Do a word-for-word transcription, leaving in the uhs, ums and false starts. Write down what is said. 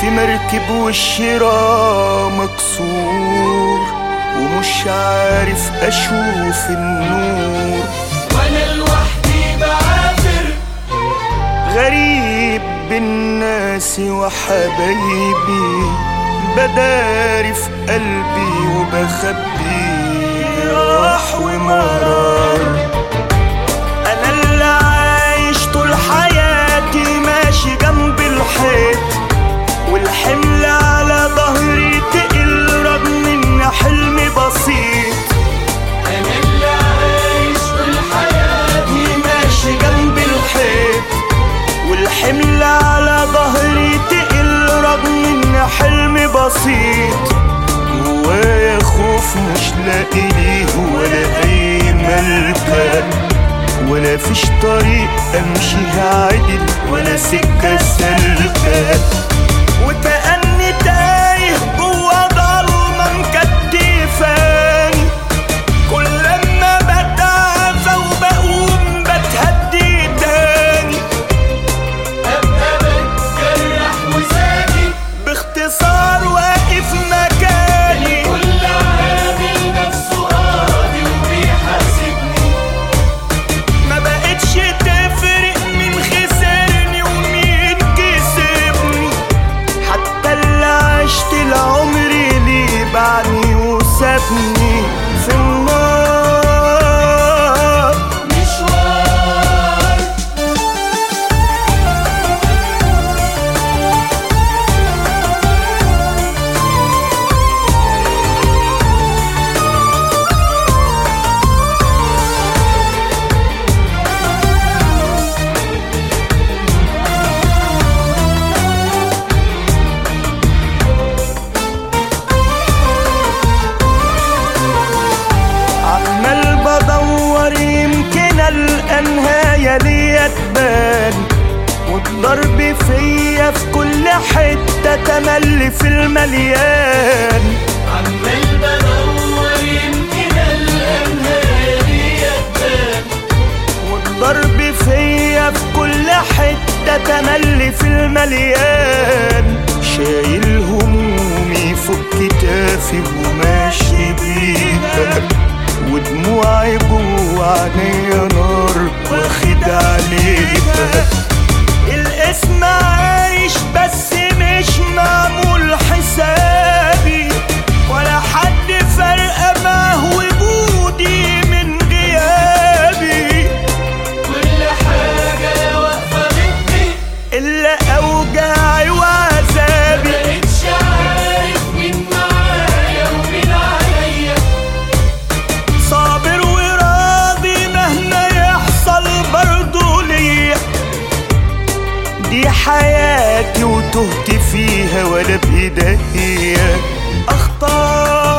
في مركب والشراع مكسور، ومش عارف اشوف النور، وانا لوحدي بعافر غريب بين ناسي وحبايبي، بداري في قلبي وبخبي جراح ومرار. انا اللي عايش طول حياتي ماشي جنب الحيط، والحمل على ظهري تقل رغم ان حلمي بسيط. انا اللي عايش طول حياتي ماشي جنب الحيط، والحمل على ظهري تقل رغم ان حلمي بسيط. جوايا خوف مش لاقي ليه ولا اي ملجأ، ولا فيش طريق امشيها عدل ولا سكة سالكة، وكأني تايه جوا ضلمة مكتفاني. كل لما بتعافى وبقوم بتهدي تاني، ابقى بتجرح وساكت باختصار واقف مكاني. كل عامل نفسه قاضي وبيحاسبني، ما بقتش تفرق مين خسرني ومين كسبني، حتى اللي عشت العمر ليه بعدني وسابني في النار. مشوار عمال بدور يمكن القى نهاية ليا تبان، والضرب فيا في كل حتة تملي في المليان. عمال بدور يمكن الأنهار يبان، والضرب فيا في كل حتة تملي في المليان. شايل همومي فوق كتافي وماشي بيها، ودموعي جوا عينيا نار واخد عليها. الاسم عايش بس مش معمول حسابي، ولا حد فارقة معه وجودي من غيابي. كل حاجة واقفة ضدي، إلا أوجاعي وعذابي. مبقتش عارف مين معايا ومين عليا. صابر وراضي مهما يحصل برضو ليا، دي حياتي وتهت فيها ولا بإيديا أختار.